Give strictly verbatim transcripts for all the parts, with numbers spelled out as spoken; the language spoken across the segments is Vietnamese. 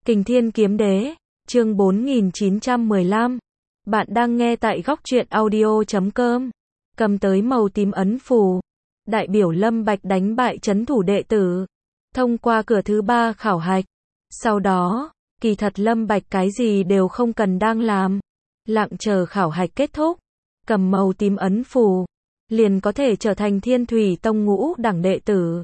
Kình Thiên Kiếm Đế, chương bốn nghìn chín trăm mười lăm. Bạn đang nghe tại góc truyện audio chấm com. Cầm tới màu tím ấn phù. Đại biểu Lâm Bạch đánh bại trấn thủ đệ tử. Thông qua cửa thứ ba khảo hạch. Sau đó, kỳ thật Lâm Bạch cái gì đều không cần đang làm. Lặng chờ khảo hạch kết thúc. Cầm màu tím ấn phù. Liền có thể trở thành Thiên Thủy Tông ngũ đẳng đệ tử.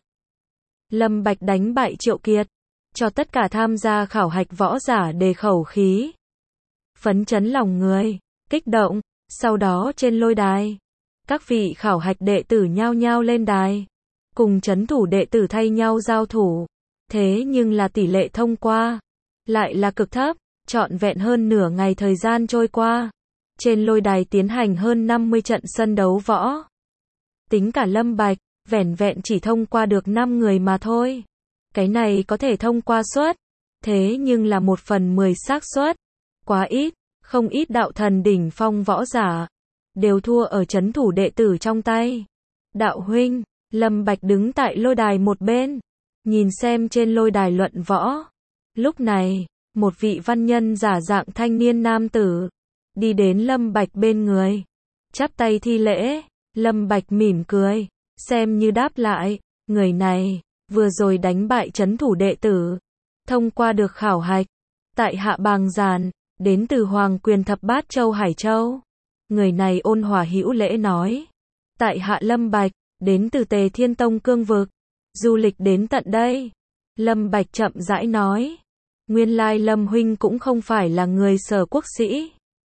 Lâm Bạch đánh bại Triệu Kiệt. Cho tất cả tham gia khảo hạch võ giả đề khẩu khí. Phấn chấn lòng người, kích động, sau đó trên lôi đài. Các vị khảo hạch đệ tử nhao nhao lên đài. Cùng trấn thủ đệ tử thay nhau giao thủ. Thế nhưng là tỷ lệ thông qua. Lại là cực thấp, trọn vẹn hơn nửa ngày thời gian trôi qua. Trên lôi đài tiến hành hơn năm mươi trận sân đấu võ. Tính cả Lâm Bạch, vẻn vẹn chỉ thông qua được năm người mà thôi. Cái này có thể thông qua suất, thế nhưng là một phần mười xác suất, quá ít, không ít đạo thần đỉnh phong võ giả, đều thua ở trấn thủ đệ tử trong tay. Đạo huynh, Lâm Bạch đứng tại lôi đài một bên, nhìn xem trên lôi đài luận võ. Lúc này, một vị văn nhân giả dạng thanh niên nam tử, đi đến Lâm Bạch bên người, chắp tay thi lễ. Lâm Bạch mỉm cười, xem như đáp lại, người này vừa rồi đánh bại trấn thủ đệ tử, thông qua được khảo hạch. Tại hạ Bàng Giản, đến từ Hoàng Quyền Thập Bát Châu Hải Châu. Người này ôn hòa hữu lễ nói. Tại hạ Lâm Bạch, đến từ Tề Thiên Tông cương vực, du lịch đến tận đây. Lâm Bạch chậm rãi nói. Nguyên lai Lâm huynh cũng không phải là người Sở quốc sĩ.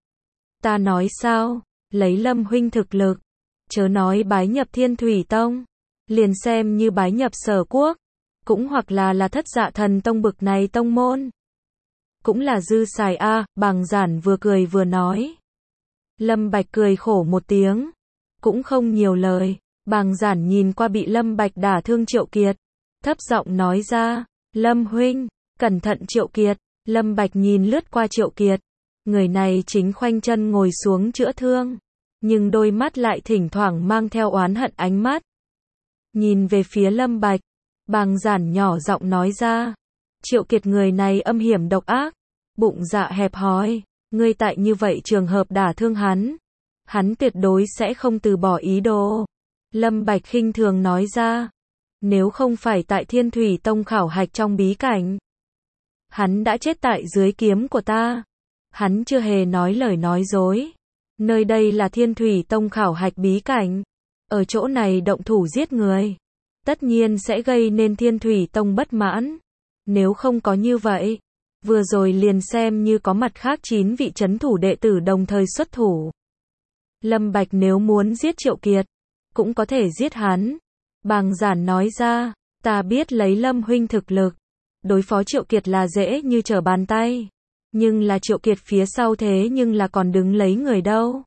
Ta nói sao, lấy Lâm huynh thực lực, chớ nói bái nhập Thiên Thủy Tông, liền xem như bái nhập Sở quốc, cũng hoặc là là Thất Dạ Thần Tông bực này tông môn, cũng là dư xài a. À, Bàng Giản vừa cười vừa nói. Lâm Bạch cười khổ một tiếng, cũng không nhiều lời. Bàng Giản nhìn qua bị Lâm Bạch đả thương Triệu Kiệt, thấp giọng nói ra, Lâm huynh, cẩn thận Triệu Kiệt. Lâm Bạch nhìn lướt qua Triệu Kiệt, người này chính khoanh chân ngồi xuống chữa thương, nhưng đôi mắt lại thỉnh thoảng mang theo oán hận ánh mắt. Nhìn về phía Lâm Bạch, Bàng Giản nhỏ giọng nói ra, Triệu Kiệt người này âm hiểm độc ác, bụng dạ hẹp hòi, ngươi tại như vậy trường hợp đả thương hắn, hắn tuyệt đối sẽ không từ bỏ ý đồ. Lâm Bạch khinh thường nói ra, nếu không phải tại Thiên Thủy Tông khảo hạch trong bí cảnh, hắn đã chết tại dưới kiếm của ta. Hắn chưa hề nói lời nói dối. Nơi đây là Thiên Thủy Tông khảo hạch bí cảnh, ở chỗ này động thủ giết người, tất nhiên sẽ gây nên Thiên Thủy Tông bất mãn. Nếu không có như vậy, vừa rồi liền xem như có mặt khác chín vị trấn thủ đệ tử đồng thời xuất thủ. Lâm Bạch nếu muốn giết Triệu Kiệt, cũng có thể giết hắn. Bàng Giản nói ra, ta biết lấy Lâm huynh thực lực, đối phó Triệu Kiệt là dễ như trở bàn tay. Nhưng là Triệu Kiệt phía sau thế nhưng là còn đứng lấy người đâu.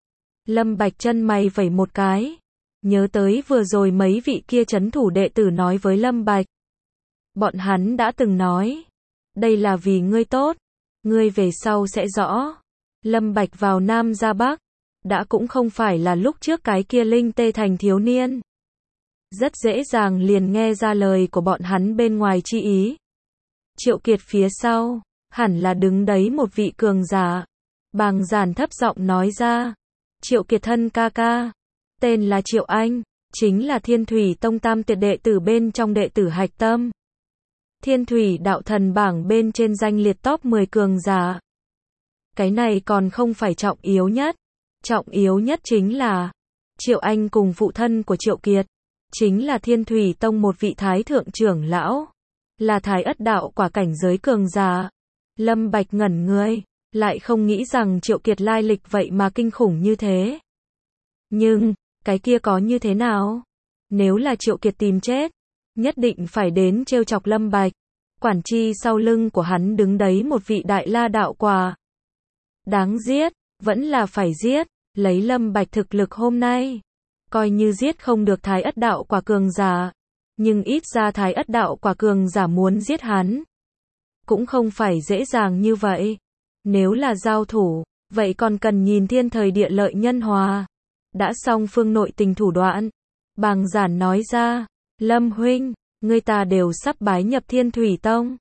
Lâm Bạch chân mày vẩy một cái, nhớ tới vừa rồi mấy vị kia trấn thủ đệ tử nói với Lâm Bạch. Bọn hắn đã từng nói, đây là vì ngươi tốt, ngươi về sau sẽ rõ. Lâm Bạch vào Nam ra Bắc, đã cũng không phải là lúc trước cái kia linh tê thành thiếu niên. Rất dễ dàng liền nghe ra lời của bọn hắn bên ngoài chi ý. Triệu Kiệt phía sau, hẳn là đứng đấy một vị cường giả. Bàng Giản thấp giọng nói ra, Triệu Kiệt thân ca ca, tên là Triệu Anh, chính là Thiên Thủy Tông tam tuyệt đệ tử bên trong đệ tử hạch tâm. Thiên Thủy đạo thần bảng bên trên danh liệt top mười cường giả. Cái này còn không phải trọng yếu nhất. Trọng yếu nhất chính là, Triệu Anh cùng phụ thân của Triệu Kiệt, chính là Thiên Thủy Tông một vị thái thượng trưởng lão, là thái ất đạo quả cảnh giới cường giả. Lâm Bạch ngẩn người, lại không nghĩ rằng Triệu Kiệt lai lịch vậy mà kinh khủng như thế. Nhưng, cái kia có như thế nào? Nếu là Triệu Kiệt tìm chết, nhất định phải đến trêu chọc Lâm Bạch. Quản chi sau lưng của hắn đứng đấy một vị đại la đạo quả. Đáng giết, vẫn là phải giết, lấy Lâm Bạch thực lực hôm nay. Coi như giết không được thái ất đạo quả cường giả, nhưng ít ra thái ất đạo quả cường giả muốn giết hắn, cũng không phải dễ dàng như vậy. Nếu là giao thủ, vậy còn cần nhìn thiên thời địa lợi nhân hòa. Đã xong phương nội tình thủ đoạn. Bàng Giản nói ra, Lâm huynh, ngươi ta đều sắp bái nhập Thiên Thủy Tông.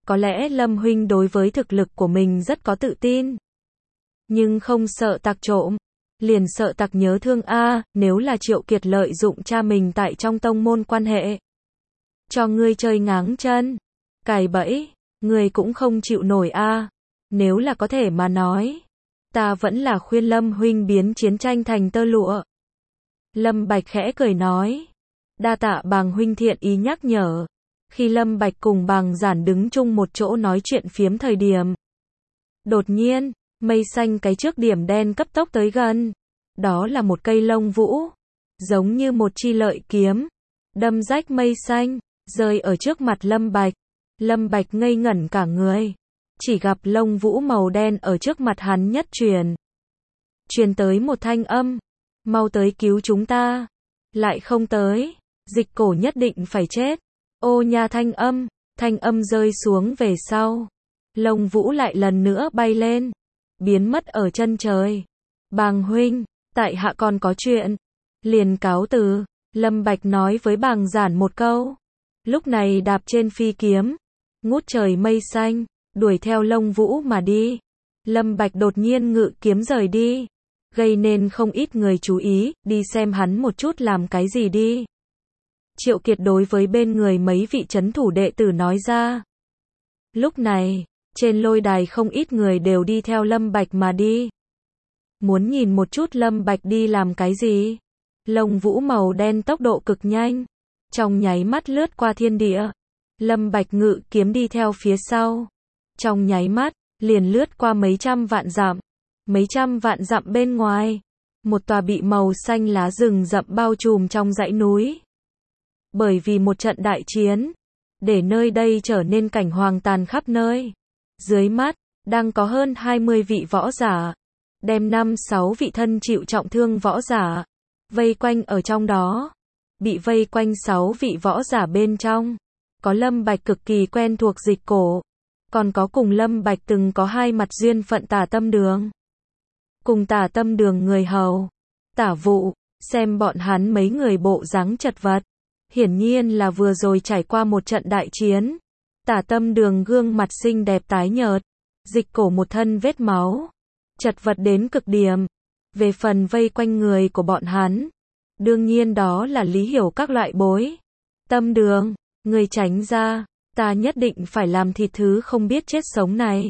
Có lẽ Lâm huynh đối với thực lực của mình rất có tự tin. Nhưng không sợ tặc trộm. Liền sợ tặc nhớ thương a, nếu là Triệu Kiệt lợi dụng cha mình tại trong tông môn quan hệ. Cho ngươi chơi ngáng chân. Cài bẫy. Ngươi cũng không chịu nổi a. Nếu là có thể mà nói. Ta vẫn là khuyên Lâm huynh biến chiến tranh thành tơ lụa. Lâm Bạch khẽ cười nói. Đa tạ Bàng huynh thiện ý nhắc nhở. Khi Lâm Bạch cùng Bàng Giản đứng chung một chỗ nói chuyện phiếm thời điểm. Đột nhiên, mây xanh cái trước điểm đen cấp tốc tới gần. Đó là một cây lông vũ. Giống như một chi lợi kiếm. Đâm rách mây xanh, rơi ở trước mặt Lâm Bạch. Lâm Bạch ngây ngẩn cả người. Chỉ gặp lông vũ màu đen ở trước mặt hắn nhất truyền. Truyền tới một thanh âm. Mau tới cứu chúng ta. Lại không tới. Dịch cổ nhất định phải chết. Ô nha thanh âm. Thanh âm rơi xuống về sau. Lông vũ lại lần nữa bay lên. Biến mất ở chân trời. Bàng huynh, tại hạ còn có chuyện. Liền cáo từ. Lâm Bạch nói với Bàng Giản một câu. Lúc này đạp trên phi kiếm. Ngút trời mây xanh. Đuổi theo lông vũ mà đi. Lâm Bạch đột nhiên ngự kiếm rời đi. Gây nên không ít người chú ý. Đi xem hắn một chút làm cái gì đi. Triệu Kiệt đối với bên người mấy vị trấn thủ đệ tử nói ra. Lúc này, trên lôi đài không ít người đều đi theo Lâm Bạch mà đi. Muốn nhìn một chút Lâm Bạch đi làm cái gì? Lông vũ màu đen tốc độ cực nhanh. Trong nháy mắt lướt qua thiên địa. Lâm Bạch ngự kiếm đi theo phía sau. Trong nháy mắt, liền lướt qua mấy trăm vạn dặm. Mấy trăm vạn dặm bên ngoài. Một tòa bị màu xanh lá rừng rậm bao trùm trong dãy núi. Bởi vì một trận đại chiến, để nơi đây trở nên cảnh hoang tàn khắp nơi. Dưới mắt, đang có hơn hai mươi vị võ giả. Đem năm sáu vị thân chịu trọng thương võ giả. Vây quanh ở trong đó. Bị vây quanh sáu vị võ giả bên trong. Có Lâm Bạch cực kỳ quen thuộc Dịch Cổ. Còn có cùng Lâm Bạch từng có hai mặt duyên phận Tả Tâm Đường. Cùng Tả Tâm Đường người hầu. Tả Vụ, xem bọn hắn mấy người bộ dáng chật vật. Hiển nhiên là vừa rồi trải qua một trận đại chiến. Tả Tâm Đường gương mặt xinh đẹp tái nhợt. Dịch Cổ một thân vết máu. Chật vật đến cực điểm. Về phần vây quanh người của bọn hắn. Đương nhiên đó là Lý Hiểu các loại bối. Tâm Đường, người tránh ra. Ta nhất định phải làm thịt thứ không biết chết sống này.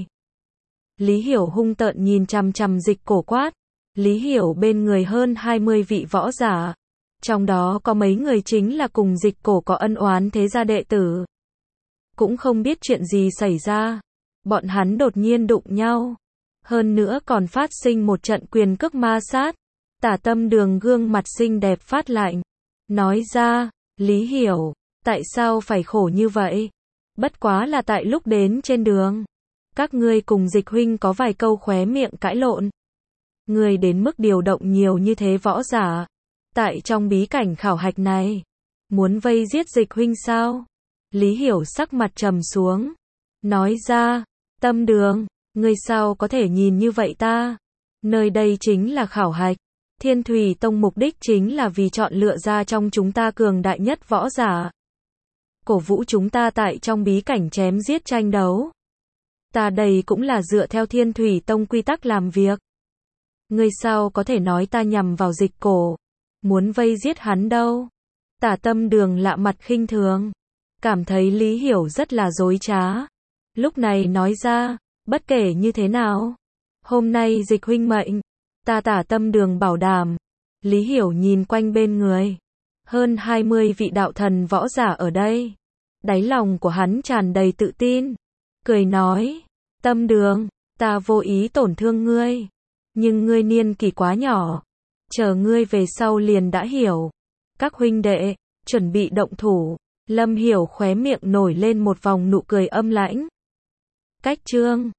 Lý Hiểu hung tợn nhìn chằm chằm Dịch Cổ quát. Lý Hiểu bên người hơn hai mươi vị võ giả. Trong đó có mấy người chính là cùng Dịch Cổ có ân oán thế gia đệ tử. Cũng không biết chuyện gì xảy ra. Bọn hắn đột nhiên đụng nhau. Hơn nữa còn phát sinh một trận quyền cước ma sát. Tả Tâm Đường gương mặt xinh đẹp phát lạnh. Nói ra, Lý Hiểu, tại sao phải khổ như vậy? Bất quá là tại lúc đến trên đường. Các ngươi cùng Dịch huynh có vài câu khóe miệng cãi lộn. Ngươi đến mức điều động nhiều như thế võ giả. Tại trong bí cảnh khảo hạch này. Muốn vây giết Dịch huynh sao? Lý Hiểu sắc mặt trầm xuống. Nói ra, Tâm Đường, ngươi sao có thể nhìn như vậy ta? Nơi đây chính là khảo hạch. Thiên Thủy Tông mục đích chính là vì chọn lựa ra trong chúng ta cường đại nhất võ giả. Cổ vũ chúng ta tại trong bí cảnh chém giết tranh đấu. Ta đây cũng là dựa theo Thiên Thủy Tông quy tắc làm việc. Ngươi sao có thể nói ta nhằm vào Dịch Cổ? Muốn vây giết hắn đâu? Tả Tâm Đường lạ mặt khinh thường. Cảm thấy Lý Hiểu rất là dối trá. Lúc này nói ra, bất kể như thế nào. Hôm nay Dịch huynh mệnh. Ta Tả Tâm Đường bảo đảm. Lý Hiểu nhìn quanh bên người. Hơn hai mươi vị đạo thần võ giả ở đây. Đáy lòng của hắn tràn đầy tự tin. Cười nói, Tâm Đường, ta vô ý tổn thương ngươi. Nhưng ngươi niên kỷ quá nhỏ. Chờ ngươi về sau liền đã hiểu. Các huynh đệ, chuẩn bị động thủ. Lâm Hiểu khóe miệng nổi lên một vòng nụ cười âm lãnh. Cách chương